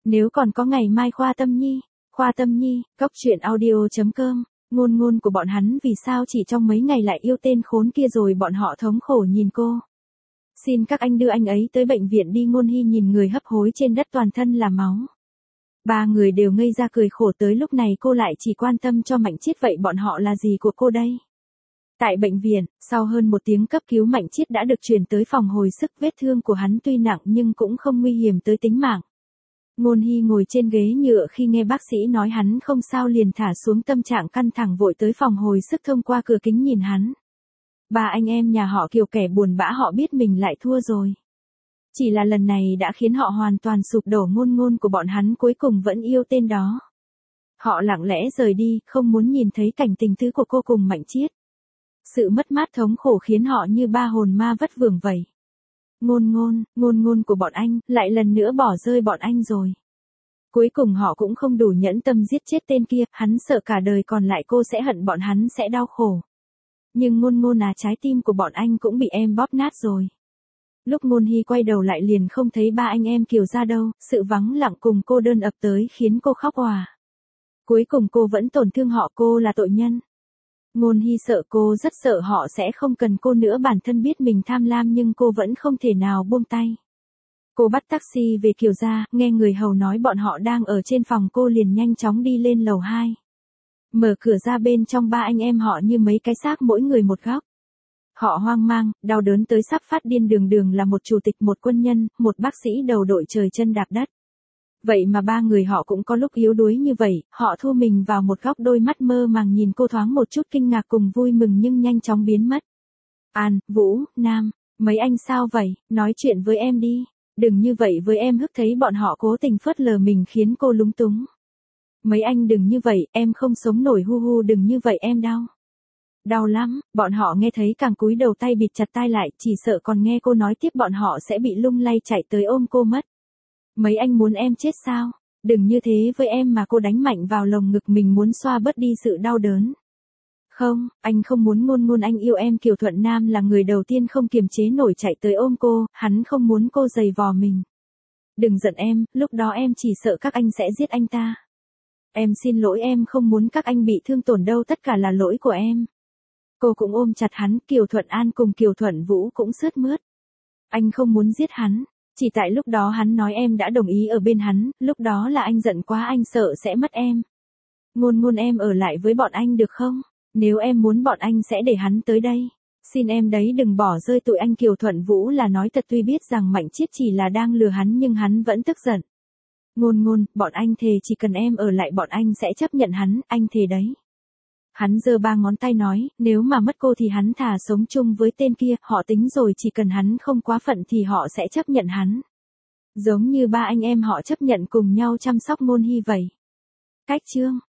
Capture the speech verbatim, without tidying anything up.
Nếu còn có ngày mai Khoa Tâm Nhi, Khoa Tâm Nhi, cốc truyện audio chấm com, ngôn ngôn của bọn hắn vì sao chỉ trong mấy ngày lại yêu tên khốn kia rồi bọn họ thống khổ nhìn cô. Xin các anh đưa anh ấy tới bệnh viện đi. Ngôn Hy nhìn người hấp hối trên đất toàn thân là máu. Ba người đều ngây ra cười khổ, tới lúc này cô lại chỉ quan tâm cho Mạnh Chiết, vậy bọn họ là gì của cô đây? Tại bệnh viện, sau hơn một tiếng cấp cứu Mạnh Chiết đã được chuyển tới phòng hồi sức, vết thương của hắn tuy nặng nhưng cũng không nguy hiểm tới tính mạng. Ngôn Hy ngồi trên ghế nhựa khi nghe bác sĩ nói hắn không sao liền thả xuống tâm trạng căng thẳng vội tới phòng hồi sức thông qua cửa kính nhìn hắn. Ba anh em nhà họ Kiều kẻ buồn bã họ biết mình lại thua rồi. Chỉ là lần này đã khiến họ hoàn toàn sụp đổ, ngôn ngôn của bọn hắn cuối cùng vẫn yêu tên đó. Họ lặng lẽ rời đi, không muốn nhìn thấy cảnh tình tứ của cô cùng Mạnh Chiết. Sự mất mát thống khổ khiến họ như ba hồn ma vất vưởng vậy. Ngôn ngôn, ngôn ngôn của bọn anh, lại lần nữa bỏ rơi bọn anh rồi. Cuối cùng họ cũng không đủ nhẫn tâm giết chết tên kia, hắn sợ cả đời còn lại cô sẽ hận bọn hắn sẽ đau khổ. Nhưng ngôn ngôn à, trái tim của bọn anh cũng bị em bóp nát rồi. Lúc Ngôn Hy quay đầu lại liền không thấy ba anh em Kiều ra đâu, sự vắng lặng cùng cô đơn ập tới khiến cô khóc òa. Cuối cùng cô vẫn tổn thương họ, cô là tội nhân. Ngôn Hy sợ, cô rất sợ họ sẽ không cần cô nữa, bản thân biết mình tham lam nhưng cô vẫn không thể nào buông tay. Cô bắt taxi về Kiều gia, nghe người hầu nói bọn họ đang ở trên phòng, cô liền nhanh chóng đi lên lầu hai. Mở cửa ra bên trong ba anh em họ như mấy cái xác mỗi người một góc. Họ hoang mang, đau đớn tới sắp phát điên, đường đường là một chủ tịch, một quân nhân, một bác sĩ đầu đội trời chân đạp đất. Vậy mà ba người họ cũng có lúc yếu đuối như vậy, họ thu mình vào một góc, đôi mắt mơ màng nhìn cô, thoáng một chút kinh ngạc cùng vui mừng nhưng nhanh chóng biến mất. An, Vũ, Nam, mấy anh sao vậy, nói chuyện với em đi, đừng như vậy với em. Hức thấy bọn họ cố tình phớt lờ mình khiến cô lúng túng. Mấy anh đừng như vậy, em không sống nổi, hu hu đừng như vậy, em đau. Đau lắm, bọn họ nghe thấy càng cúi đầu, tay bịt chặt tai lại, chỉ sợ còn nghe cô nói tiếp bọn họ sẽ bị lung lay chạy tới ôm cô mất. Mấy anh muốn em chết sao? Đừng như thế với em mà. Cô đánh mạnh vào lồng ngực mình muốn xoa bớt đi sự đau đớn. Không, anh không muốn. Ngôn ngôn, anh yêu em. Kiều Thuận Nam là người đầu tiên không kiềm chế nổi chạy tới ôm cô, hắn không muốn cô giày vò mình. Đừng giận em, lúc đó em chỉ sợ các anh sẽ giết anh ta. Em xin lỗi, em không muốn các anh bị thương tổn đâu, tất cả là lỗi của em. Cô cũng ôm chặt hắn, Kiều Thuận An cùng Kiều Thuận Vũ cũng sướt mướt. Anh không muốn giết hắn, chỉ tại lúc đó hắn nói em đã đồng ý ở bên hắn, lúc đó là anh giận quá, anh sợ sẽ mất em. Ngôn ngôn, em ở lại với bọn anh được không? Nếu em muốn bọn anh sẽ để hắn tới đây. Xin em đấy, đừng bỏ rơi tụi anh. Kiều Thuận Vũ là nói thật, tuy biết rằng Mạnh Chiết chỉ là đang lừa hắn nhưng hắn vẫn tức giận. Ngôn ngôn, bọn anh thề chỉ cần em ở lại bọn anh sẽ chấp nhận hắn, anh thề đấy. Hắn giơ ba ngón tay nói, nếu mà mất cô thì hắn thà sống chung với tên kia, họ tính rồi, chỉ cần hắn không quá phận thì họ sẽ chấp nhận hắn. Giống như ba anh em họ chấp nhận cùng nhau chăm sóc Ngôn Hy vậy. Cách chương